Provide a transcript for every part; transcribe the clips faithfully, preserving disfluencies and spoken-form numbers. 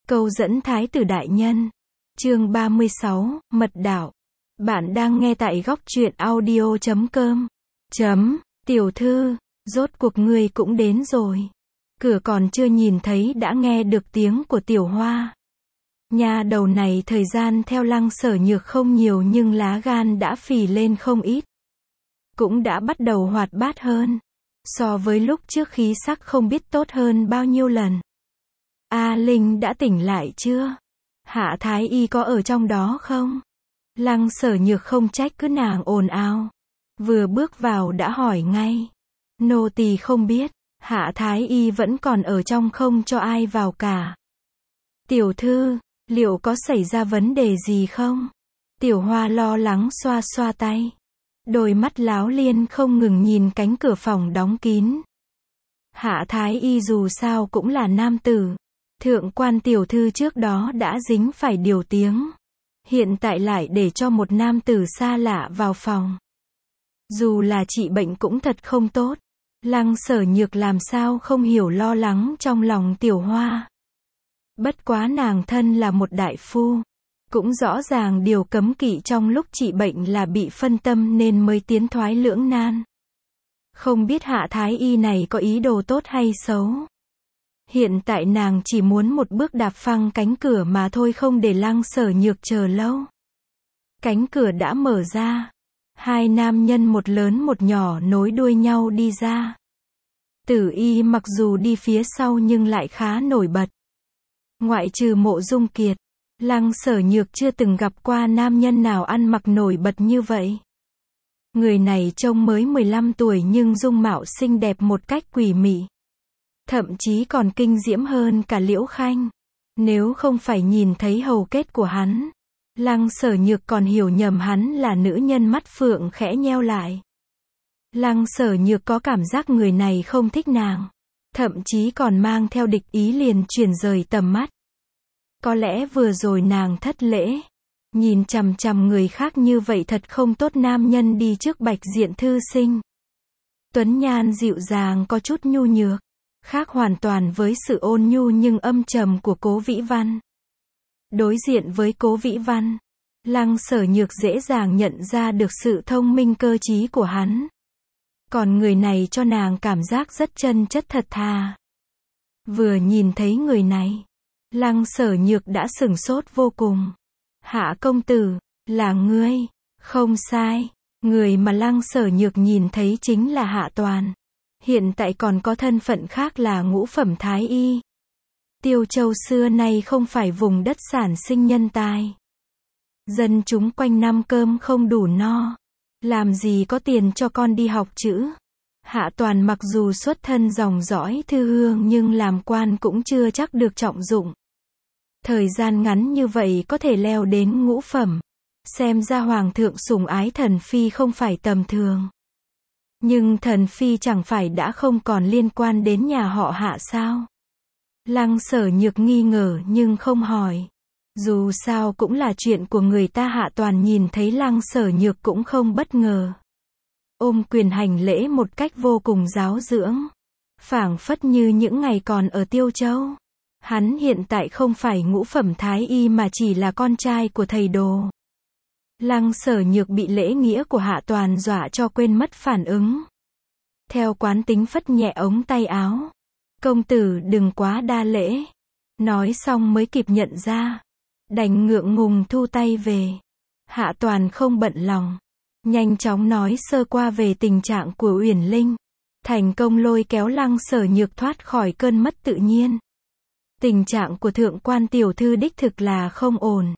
Câu dẫn thái tử đại nhân. Chương ba mươi sáu, Mật đạo. Bạn đang nghe tại góc truyện audio chấm com. Chấm, tiểu thư, rốt cuộc ngươi cũng đến rồi. Cửa còn chưa nhìn thấy đã nghe được tiếng của Tiểu Hoa. Nha đầu này thời gian theo Lăng Sở Nhược không nhiều nhưng lá gan đã phì lên không ít. Cũng đã bắt đầu hoạt bát hơn. So với lúc trước khí sắc không biết tốt hơn bao nhiêu lần. A Linh đã tỉnh lại chưa? Hạ Thái Y có ở trong đó không? Lăng Sở Nhược không trách cứ nàng ồn ào. Vừa bước vào đã hỏi ngay. Nô tỳ không biết, Hạ Thái Y vẫn còn ở trong không cho ai vào cả. Tiểu thư, liệu có xảy ra vấn đề gì không? Tiểu Hoa lo lắng xoa xoa tay. Đôi mắt láo liên không ngừng nhìn cánh cửa phòng đóng kín. Hạ Thái Y dù sao cũng là nam tử. Thượng quan tiểu thư trước đó đã dính phải điều tiếng. Hiện tại lại để cho một nam tử xa lạ vào phòng. Dù là trị bệnh cũng thật không tốt. Lăng Sở Nhược làm sao không hiểu lo lắng trong lòng Tiểu Hoa. Bất quá nàng thân là một đại phu. Cũng rõ ràng điều cấm kỵ trong lúc trị bệnh là bị phân tâm nên mới tiến thoái lưỡng nan. Không biết Hạ Thái Y này có ý đồ tốt hay xấu. Hiện tại nàng chỉ muốn một bước đạp phăng cánh cửa mà thôi, không để Lăng Sở Nhược chờ lâu. Cánh cửa đã mở ra. Hai nam nhân một lớn một nhỏ nối đuôi nhau đi ra. Tử Y mặc dù đi phía sau nhưng lại khá nổi bật. Ngoại trừ Mộ Dung Kiệt, Lăng Sở Nhược chưa từng gặp qua nam nhân nào ăn mặc nổi bật như vậy. Người này trông mới mười lăm tuổi nhưng dung mạo xinh đẹp một cách quỷ mị. Thậm chí còn kinh diễm hơn cả Liễu Khanh. Nếu không phải nhìn thấy hầu kết của hắn, Lăng Sở Nhược còn hiểu nhầm hắn là nữ nhân, mắt phượng khẽ nheo lại. Lăng Sở Nhược có cảm giác người này không thích nàng. Thậm chí còn mang theo địch ý, liền chuyển rời tầm mắt. Có lẽ vừa rồi nàng thất lễ. Nhìn chằm chằm người khác như vậy thật không tốt. Nam nhân đi trước bạch diện thư sinh. Tuấn nhan dịu dàng có chút nhu nhược. Khác hoàn toàn với sự ôn nhu nhưng âm trầm của Cố Vĩ Văn. Đối diện với Cố Vĩ Văn, Lăng Sở Nhược dễ dàng nhận ra được sự thông minh cơ trí của hắn. Còn người này cho nàng cảm giác rất chân chất thật thà. Vừa nhìn thấy người này, Lăng Sở Nhược đã sửng sốt vô cùng. Hạ công tử, là ngươi? Không sai, người mà Lăng Sở Nhược nhìn thấy chính là Hạ Toàn. Hiện tại còn có thân phận khác là ngũ phẩm thái y. Tiêu Châu xưa nay không phải vùng đất sản sinh nhân tài. Dân chúng quanh năm cơm không đủ no. Làm gì có tiền cho con đi học chữ. Hạ Toàn mặc dù xuất thân dòng dõi thư hương nhưng làm quan cũng chưa chắc được trọng dụng. Thời gian ngắn như vậy có thể leo đến ngũ phẩm. Xem ra hoàng thượng sủng ái thần phi không phải tầm thường. Nhưng thần phi chẳng phải đã không còn liên quan đến nhà họ Hạ sao? Lăng Sở Nhược nghi ngờ nhưng không hỏi. Dù sao cũng là chuyện của người ta. Hạ Toàn nhìn thấy Lăng Sở Nhược cũng không bất ngờ. Ôm quyền hành lễ một cách vô cùng giáo dưỡng. Phảng phất như những ngày còn ở Tiêu Châu. Hắn hiện tại không phải ngũ phẩm thái y mà chỉ là con trai của thầy đồ. Lăng Sở Nhược bị lễ nghĩa của Hạ Toàn dọa cho quên mất phản ứng. Theo quán tính phất nhẹ ống tay áo. Công tử đừng quá đa lễ. Nói xong mới kịp nhận ra. Đành ngượng ngùng thu tay về. Hạ Toàn không bận lòng. Nhanh chóng nói sơ qua về tình trạng của Uyển Linh. Thành công lôi kéo Lăng Sở Nhược thoát khỏi cơn mất tự nhiên. Tình trạng của thượng quan tiểu thư đích thực là không ổn.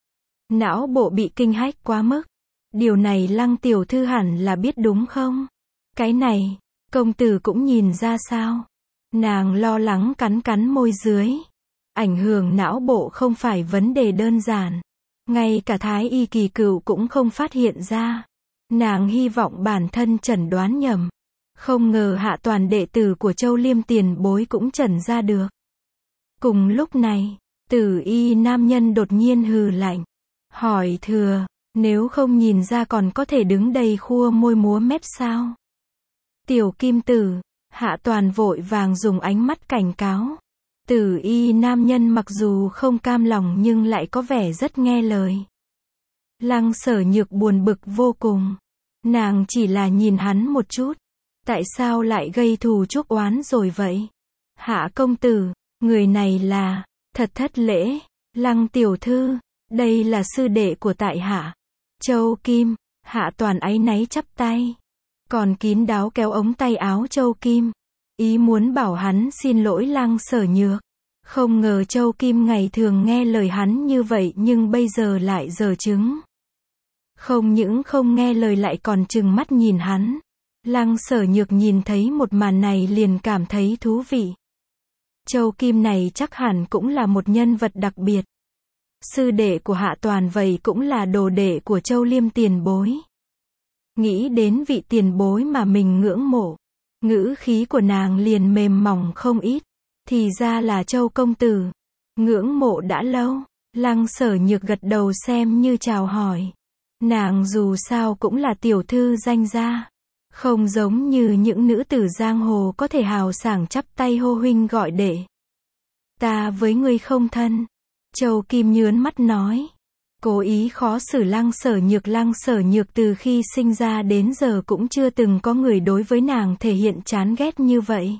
Não bộ bị kinh hách quá mức. Điều này Lăng tiểu thư hẳn là biết đúng không? Cái này, công tử cũng nhìn ra sao? Nàng lo lắng cắn cắn môi dưới. Ảnh hưởng não bộ không phải vấn đề đơn giản. Ngay cả thái y kỳ cựu cũng không phát hiện ra. Nàng hy vọng bản thân chẩn đoán nhầm. Không ngờ Hạ Toàn đệ tử của Châu Liêm tiền bối cũng chẩn ra được. Cùng lúc này, Tử Y nam nhân đột nhiên hừ lạnh. Hỏi thừa, nếu không nhìn ra còn có thể đứng đây khua môi múa mép sao? Tiểu Kim Tử, Hạ Toàn vội vàng dùng ánh mắt cảnh cáo. Tử y nam nhân mặc dù không cam lòng nhưng lại có vẻ rất nghe lời. Lăng Sở Nhược buồn bực vô cùng. Nàng chỉ là nhìn hắn một chút. Tại sao lại gây thù chuốc oán rồi vậy? Hạ công tử, người này là, thật thất lễ. Lăng tiểu thư, đây là sư đệ của tại hạ. Châu Kim, Hạ Toàn áy náy chắp tay. Còn kín đáo kéo ống tay áo Châu Kim. Ý muốn bảo hắn xin lỗi Lăng Sở Nhược. Không ngờ Châu Kim ngày thường nghe lời hắn như vậy nhưng bây giờ lại giở chứng. Không những không nghe lời lại còn trừng mắt nhìn hắn. Lăng Sở Nhược nhìn thấy một màn này liền cảm thấy thú vị. Châu Kim này chắc hẳn cũng là một nhân vật đặc biệt. Sư đệ của Hạ Toàn vậy cũng là đồ đệ của Châu Liêm tiền bối. Nghĩ đến vị tiền bối mà mình ngưỡng mộ, ngữ khí của nàng liền mềm mỏng không ít. Thì ra là Châu công tử. Ngưỡng mộ đã lâu. Lăng Sở Nhược gật đầu xem như chào hỏi. Nàng dù sao cũng là tiểu thư danh gia. Không giống như những nữ tử giang hồ có thể hào sảng chắp tay hô huynh gọi đệ. Ta với ngươi không thân. Châu Kim nhướn mắt nói. Cố ý khó xử Lăng Sở Nhược. Lăng Sở Nhược từ khi sinh ra đến giờ cũng chưa từng có người đối với nàng thể hiện chán ghét như vậy.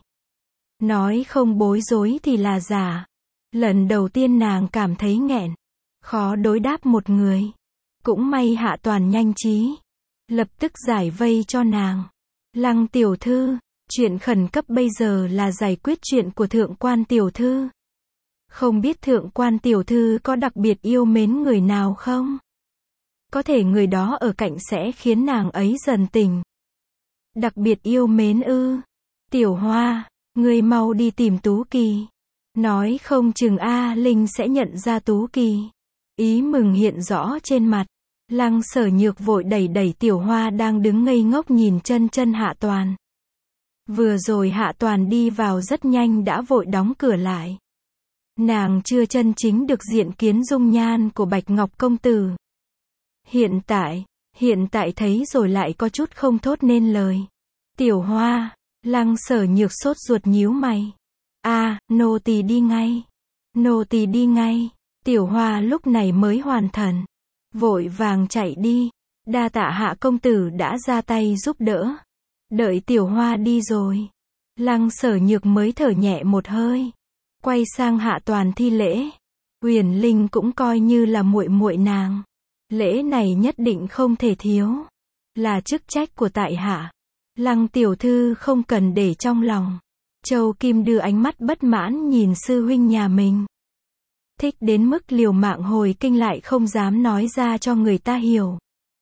Nói không bối rối thì là giả. Lần đầu tiên nàng cảm thấy nghẹn. Khó đối đáp một người. Cũng may Hạ Toàn nhanh trí. Lập tức giải vây cho nàng. Lăng tiểu thư, chuyện khẩn cấp bây giờ là giải quyết chuyện của thượng quan tiểu thư. Không biết thượng quan tiểu thư có đặc biệt yêu mến người nào không? Có thể người đó ở cạnh sẽ khiến nàng ấy dần tình. Đặc biệt yêu mến ư? Tiểu Hoa, ngươi mau đi tìm Tú Kỳ. Nói không chừng A Linh sẽ nhận ra Tú Kỳ. Ý mừng hiện rõ trên mặt. Lăng Sở Nhược vội đẩy đẩy Tiểu Hoa đang đứng ngây ngốc nhìn chân chân Hạ Toàn. Vừa rồi Hạ Toàn đi vào rất nhanh đã vội đóng cửa lại. Nàng chưa chân chính được diện kiến dung nhan của Bạch Ngọc công tử. Hiện tại, hiện tại thấy rồi lại có chút không thốt nên lời. Tiểu Hoa, Lăng Sở Nhược sốt ruột nhíu mày. A, nô tỳ đi ngay. Nô tỳ đi ngay. Tiểu Hoa lúc này mới hoàn thần. Vội vàng chạy đi. Đa tạ Hạ công tử đã ra tay giúp đỡ. Đợi Tiểu Hoa đi rồi. Lăng Sở Nhược mới thở nhẹ một hơi. Quay sang Hạ Toàn thi lễ. Huyền Linh cũng coi như là muội muội nàng. Lễ này nhất định không thể thiếu. Là chức trách của tại hạ. Lăng tiểu thư không cần để trong lòng. Châu Kim đưa ánh mắt bất mãn nhìn sư huynh nhà mình. Thích đến mức liều mạng hồi kinh lại không dám nói ra cho người ta hiểu.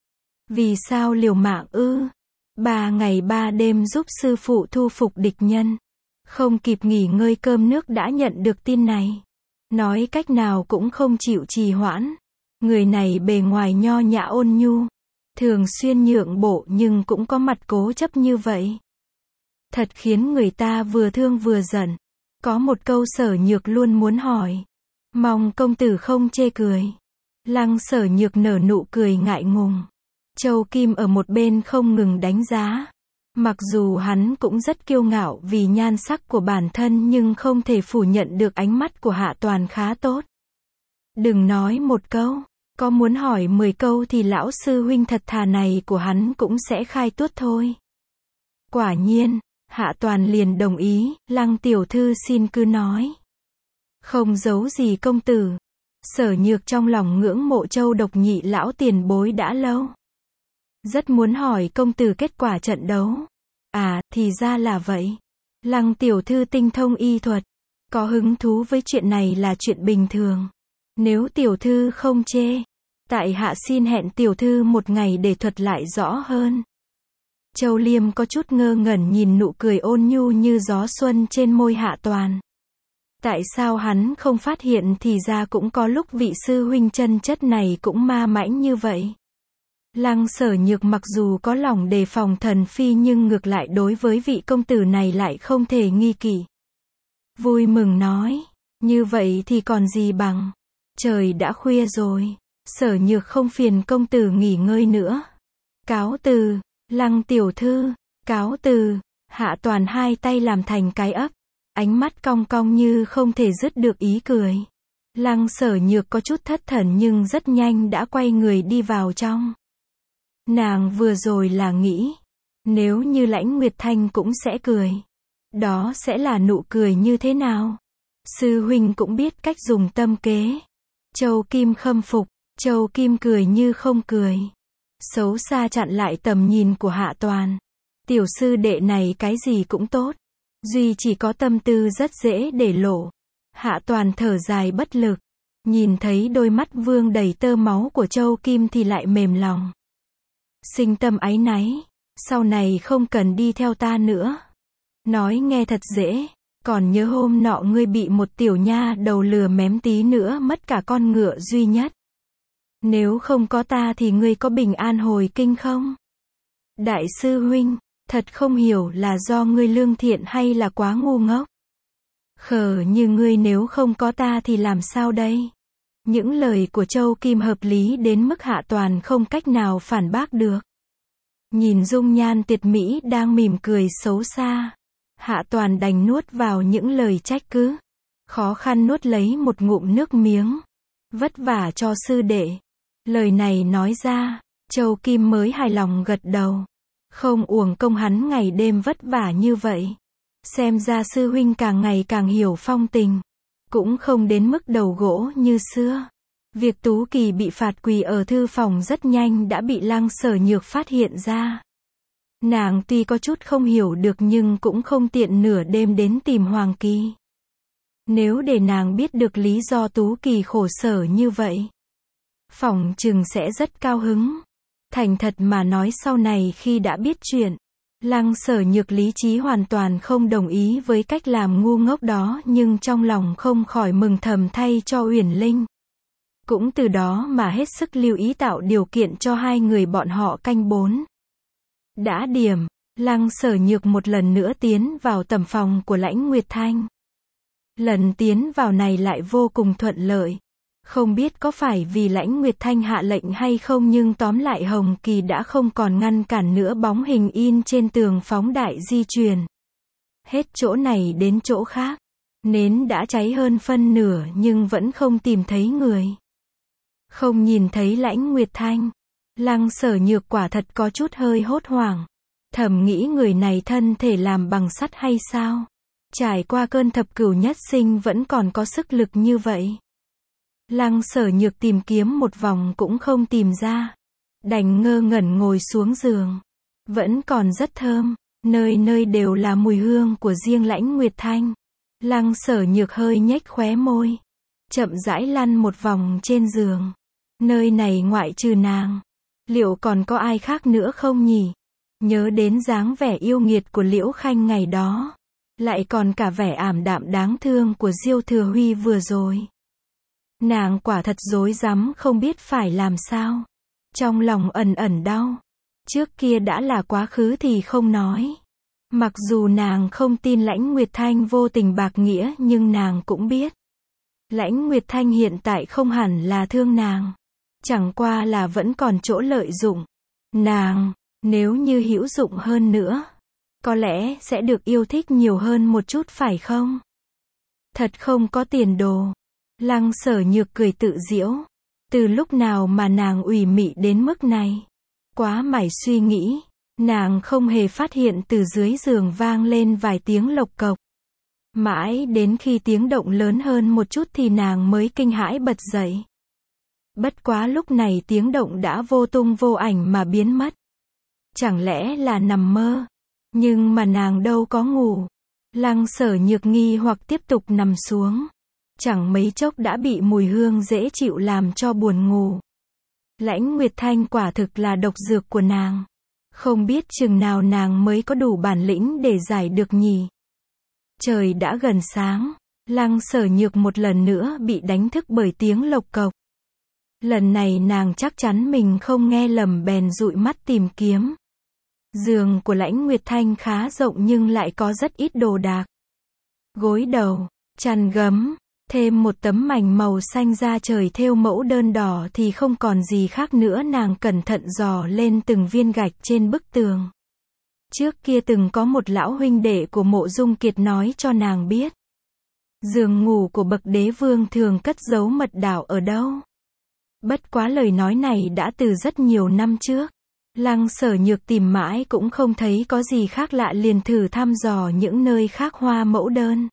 Vì sao liều mạng ư? Ba ngày ba đêm giúp sư phụ thu phục địch nhân. Không kịp nghỉ ngơi cơm nước đã nhận được tin này. Nói cách nào cũng không chịu trì hoãn. Người này bề ngoài nho nhã ôn nhu. Thường xuyên nhượng bộ nhưng cũng có mặt cố chấp như vậy. Thật khiến người ta vừa thương vừa giận. Có một câu Sở Nhược luôn muốn hỏi. Mong công tử không chê cười. Lăng Sở Nhược nở nụ cười ngại ngùng. Châu Kim ở một bên không ngừng đánh giá. Mặc dù hắn cũng rất kiêu ngạo vì nhan sắc của bản thân nhưng không thể phủ nhận được ánh mắt của Hạ Toàn khá tốt. Đừng nói một câu, có muốn hỏi mười câu thì lão sư huynh thật thà này của hắn cũng sẽ khai tuốt thôi. Quả nhiên, Hạ Toàn liền đồng ý, Lăng tiểu thư xin cứ nói. Không giấu gì công tử. Sở Nhược trong lòng ngưỡng mộ Châu Độc Nhị lão tiền bối đã lâu. Rất muốn hỏi công tử kết quả trận đấu. À, thì ra là vậy. Lăng tiểu thư tinh thông y thuật. Có hứng thú với chuyện này là chuyện bình thường. Nếu tiểu thư không chê, tại hạ xin hẹn tiểu thư một ngày để thuật lại rõ hơn. Châu Liêm có chút ngơ ngẩn nhìn nụ cười ôn nhu như gió xuân trên môi Hạ Toàn. Tại sao hắn không phát hiện thì ra cũng có lúc vị sư huynh chân chất này cũng ma mãnh như vậy. Lăng Sở Nhược mặc dù có lòng đề phòng thần phi nhưng ngược lại đối với vị công tử này lại không thể nghi kỵ. Vui mừng nói, như vậy thì còn gì bằng. Trời đã khuya rồi, Sở Nhược không phiền công tử nghỉ ngơi nữa. Cáo từ, Lăng tiểu thư, cáo từ. Hạ Toàn hai tay làm thành cái ấp. ánh mắt cong cong như không thể dứt được ý cười. Lăng Sở Nhược có chút thất thần nhưng rất nhanh đã quay người đi vào trong. Nàng vừa rồi là nghĩ, nếu như Lãnh Nguyệt Thanh cũng sẽ cười, đó sẽ là nụ cười như thế nào? Sư huynh cũng biết cách dùng tâm kế. Châu Kim khâm phục, Châu Kim cười như không cười. Xấu xa chặn lại tầm nhìn của Hạ Toàn. Tiểu sư đệ này cái gì cũng tốt, duy chỉ có tâm tư rất dễ để lộ. Hạ Toàn thở dài bất lực, nhìn thấy đôi mắt vương đầy tơ máu của Châu Kim thì lại mềm lòng. Sinh tâm áy náy, sau này không cần đi theo ta nữa. Nói nghe thật dễ, còn nhớ hôm nọ ngươi bị một tiểu nha đầu lừa mém tí nữa mất cả con ngựa duy nhất. Nếu không có ta thì ngươi có bình an hồi kinh không? Đại sư huynh, thật không hiểu là do ngươi lương thiện hay là quá ngu ngốc. Khờ như ngươi nếu không có ta thì làm sao đây? Những lời của Châu Kim hợp lý đến mức Hạ Toàn không cách nào phản bác được. Nhìn dung nhan tuyệt mỹ đang mỉm cười xấu xa, Hạ Toàn đành nuốt vào những lời trách cứ. Khó khăn nuốt lấy một ngụm nước miếng. Vất vả cho sư đệ. Lời này nói ra, Châu Kim mới hài lòng gật đầu. Không uổng công hắn ngày đêm vất vả như vậy. Xem ra sư huynh càng ngày càng hiểu phong tình. Cũng không đến mức đầu gỗ như xưa. Việc Tú Kỳ bị phạt quỳ ở thư phòng rất nhanh đã bị Lăng Sở Nhược phát hiện ra. Nàng tuy có chút không hiểu được nhưng cũng không tiện nửa đêm đến tìm Hoàng Kỳ. Nếu để nàng biết được lý do Tú Kỳ khổ sở như vậy, phỏng chừng sẽ rất cao hứng. Thành thật mà nói sau này khi đã biết chuyện, Lăng Sở Nhược lý trí hoàn toàn không đồng ý với cách làm ngu ngốc đó nhưng trong lòng không khỏi mừng thầm thay cho Uyển Linh. Cũng từ đó mà hết sức lưu ý tạo điều kiện cho hai người bọn họ canh bốn. Đã điểm, Lăng Sở Nhược một lần nữa tiến vào tầm phòng của Lãnh Nguyệt Thanh. Lần tiến vào này lại vô cùng thuận lợi. Không biết có phải vì Lãnh Nguyệt Thanh hạ lệnh hay không nhưng tóm lại Hồng Kỳ đã không còn ngăn cản nữa bóng hình in trên tường phóng đại di chuyển. Hết chỗ này đến chỗ khác. Nến đã cháy hơn phân nửa nhưng vẫn không tìm thấy người. Không nhìn thấy Lãnh Nguyệt Thanh. Lăng Sở Nhược quả thật có chút hơi hốt hoảng. Thầm nghĩ người này thân thể làm bằng sắt hay sao? Trải qua cơn thập cửu nhất sinh vẫn còn có sức lực như vậy. Lăng Sở Nhược tìm kiếm một vòng cũng không tìm ra. Đành ngơ ngẩn ngồi xuống giường. Vẫn còn rất thơm. Nơi nơi đều là mùi hương của riêng Lãnh Nguyệt Thanh. Lăng Sở Nhược hơi nhếch khóe môi. Chậm rãi lăn một vòng trên giường. Nơi này ngoại trừ nàng, liệu còn có ai khác nữa không nhỉ? Nhớ đến dáng vẻ yêu nghiệt của Liễu Khanh ngày đó. Lại còn cả vẻ ảm đạm đáng thương của Diêu Thừa Huy vừa rồi. Nàng quả thật rối rắm không biết phải làm sao. Trong lòng ẩn ẩn đau. Trước kia đã là quá khứ thì không nói. Mặc dù nàng không tin Lãnh Nguyệt Thanh vô tình bạc nghĩa nhưng nàng cũng biết. Lãnh Nguyệt Thanh hiện tại không hẳn là thương nàng. Chẳng qua là vẫn còn chỗ lợi dụng. Nàng, nếu như hữu dụng hơn nữa, có lẽ sẽ được yêu thích nhiều hơn một chút phải không? Thật không có tiền đồ. Lăng Sở Nhược cười tự giễu. Từ lúc nào mà nàng ủy mị đến mức này? Quá mải suy nghĩ, nàng không hề phát hiện từ dưới giường vang lên vài tiếng lộc cộc. Mãi đến khi tiếng động lớn hơn một chút thì nàng mới kinh hãi bật dậy. Bất quá lúc này tiếng động đã vô tung vô ảnh mà biến mất. Chẳng lẽ là nằm mơ? Nhưng mà nàng đâu có ngủ. Lăng Sở Nhược nghi hoặc tiếp tục nằm xuống. Chẳng mấy chốc đã bị mùi hương dễ chịu làm cho buồn ngủ. Lãnh Nguyệt Thanh quả thực là độc dược của nàng. Không biết chừng nào nàng mới có đủ bản lĩnh để giải được nhỉ. Trời đã gần sáng. Lăng Sở Nhược một lần nữa bị đánh thức bởi tiếng lộc cộc. Lần này nàng chắc chắn mình không nghe lầm bèn dụi mắt tìm kiếm. Giường của Lãnh Nguyệt Thanh khá rộng nhưng lại có rất ít đồ đạc. Gối đầu, chăn gấm, thêm một tấm mành màu xanh da trời thêu mẫu đơn đỏ thì không còn gì khác nữa. Nàng cẩn thận dò lên từng viên gạch trên bức tường. Trước kia từng có một lão huynh đệ của Mộ Dung Kiệt nói cho nàng biết. Giường ngủ của bậc đế vương thường cất giấu mật đạo ở đâu. Bất quá lời nói này đã từ rất nhiều năm trước. Lăng Sở Nhược tìm mãi cũng không thấy có gì khác lạ, liền thử thăm dò những nơi khác hoa mẫu đơn.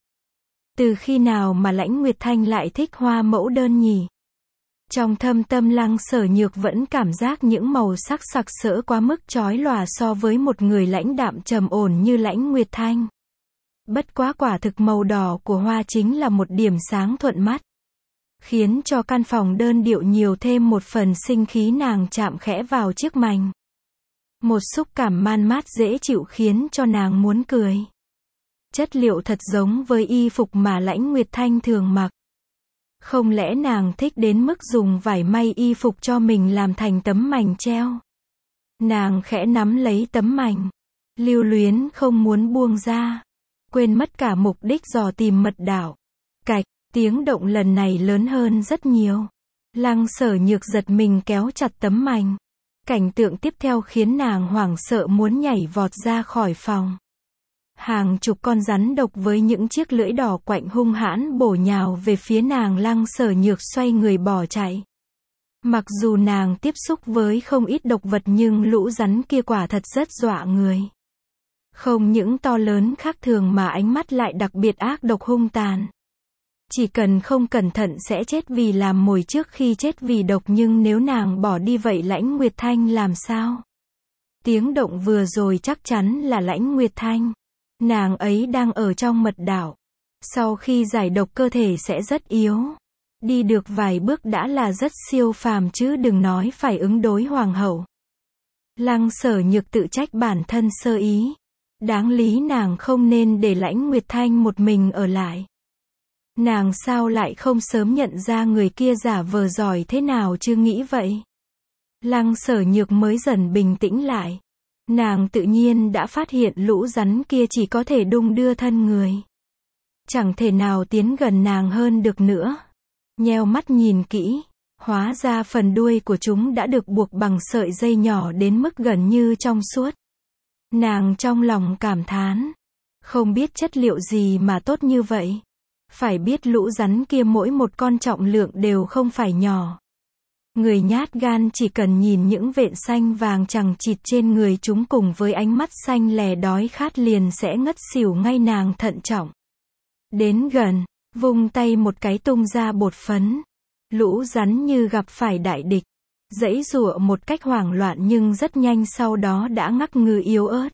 Từ khi nào mà Lãnh Nguyệt Thanh lại thích hoa mẫu đơn nhỉ? Trong thâm tâm Lăng Sở Nhược vẫn cảm giác những màu sắc sặc sỡ quá mức chói lòa so với một người lãnh đạm trầm ổn như Lãnh Nguyệt Thanh. Bất quá quả thực màu đỏ của hoa chính là một điểm sáng thuận mắt, khiến cho căn phòng đơn điệu nhiều thêm một phần sinh khí. Nàng chạm khẽ vào chiếc mành. Một xúc cảm man mát dễ chịu khiến cho nàng muốn cười. Chất liệu thật giống với y phục mà Lãnh Nguyệt Thanh thường mặc. Không lẽ nàng thích đến mức dùng vải may y phục cho mình làm thành tấm mành treo? Nàng khẽ nắm lấy tấm mành, lưu luyến không muốn buông ra, quên mất cả mục đích dò tìm mật đạo. Cạch, tiếng động lần này lớn hơn rất nhiều. Lăng Sở Nhược giật mình kéo chặt tấm mành. Cảnh tượng tiếp theo khiến nàng hoảng sợ muốn nhảy vọt ra khỏi phòng. Hàng chục con rắn độc với những chiếc lưỡi đỏ quạnh hung hãn bổ nhào về phía nàng. Lăng Sở Nhược xoay người bỏ chạy. Mặc dù nàng tiếp xúc với không ít độc vật nhưng lũ rắn kia quả thật rất dọa người. Không những to lớn khác thường mà ánh mắt lại đặc biệt ác độc hung tàn. Chỉ cần không cẩn thận sẽ chết vì làm mồi trước khi chết vì độc, nhưng nếu nàng bỏ đi vậy Lãnh Nguyệt Thanh làm sao? Tiếng động vừa rồi chắc chắn là Lãnh Nguyệt Thanh. Nàng ấy đang ở trong mật đạo. Sau khi giải độc cơ thể sẽ rất yếu. Đi được vài bước đã là rất siêu phàm chứ đừng nói phải ứng đối hoàng hậu. Lăng Sở Nhược tự trách bản thân sơ ý. Đáng lý nàng không nên để Lãnh Nguyệt Thanh một mình ở lại. Nàng sao lại không sớm nhận ra người kia giả vờ giỏi thế nào chứ, nghĩ vậy. Lăng Sở Nhược mới dần bình tĩnh lại. Nàng tự nhiên đã phát hiện lũ rắn kia chỉ có thể đung đưa thân người. Chẳng thể nào tiến gần nàng hơn được nữa. Nheo mắt nhìn kỹ, hóa ra phần đuôi của chúng đã được buộc bằng sợi dây nhỏ đến mức gần như trong suốt. Nàng trong lòng cảm thán. Không biết chất liệu gì mà tốt như vậy. Phải biết lũ rắn kia mỗi một con trọng lượng đều không phải nhỏ. Người nhát gan chỉ cần nhìn những vện xanh vàng chằng chịt trên người chúng cùng với ánh mắt xanh lè đói khát liền sẽ ngất xỉu ngay. Nàng thận trọng đến gần, vung tay một cái tung ra bột phấn. Lũ rắn như gặp phải đại địch, giãy giụa một cách hoảng loạn nhưng rất nhanh sau đó đã ngắc ngư yếu ớt.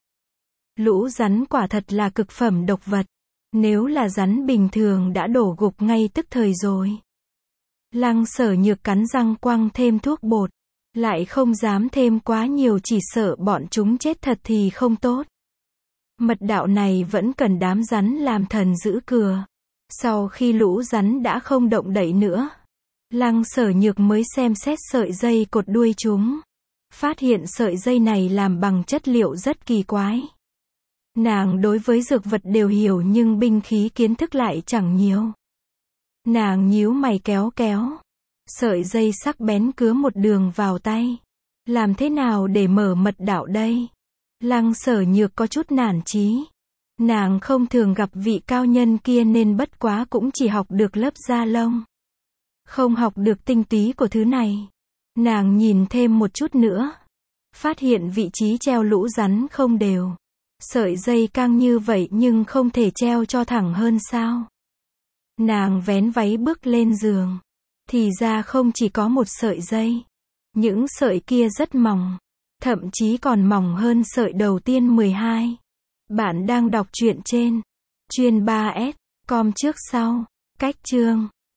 Lũ rắn quả thật là cực phẩm độc vật. Nếu là rắn bình thường đã đổ gục ngay tức thời rồi. Lăng Sở Nhược cắn răng quăng thêm thuốc bột. Lại không dám thêm quá nhiều, chỉ sợ bọn chúng chết thật thì không tốt. Mật đạo này vẫn cần đám rắn làm thần giữ cửa. Sau khi lũ rắn đã không động đậy nữa, Lăng Sở Nhược mới xem xét sợi dây cột đuôi chúng. Phát hiện sợi dây này làm bằng chất liệu rất kỳ quái. Nàng đối với dược vật đều hiểu nhưng binh khí kiến thức lại chẳng nhiều. Nàng nhíu mày kéo kéo. Sợi dây sắc bén cứa một đường vào tay. Làm thế nào để mở mật đạo đây? Lăng Sở Nhược có chút nản chí. Nàng không thường gặp vị cao nhân kia nên bất quá cũng chỉ học được lớp da lông. Không học được tinh túy của thứ này. Nàng nhìn thêm một chút nữa. Phát hiện vị trí treo lũ rắn không đều. Sợi dây căng như vậy nhưng không thể treo cho thẳng hơn sao? Nàng vén váy bước lên giường. Thì ra không chỉ có một sợi dây. Những sợi kia rất mỏng. Thậm chí còn mỏng hơn sợi đầu tiên mười hai. Bạn đang đọc truyện trên Chuyên ba S com trước sau. Cách chương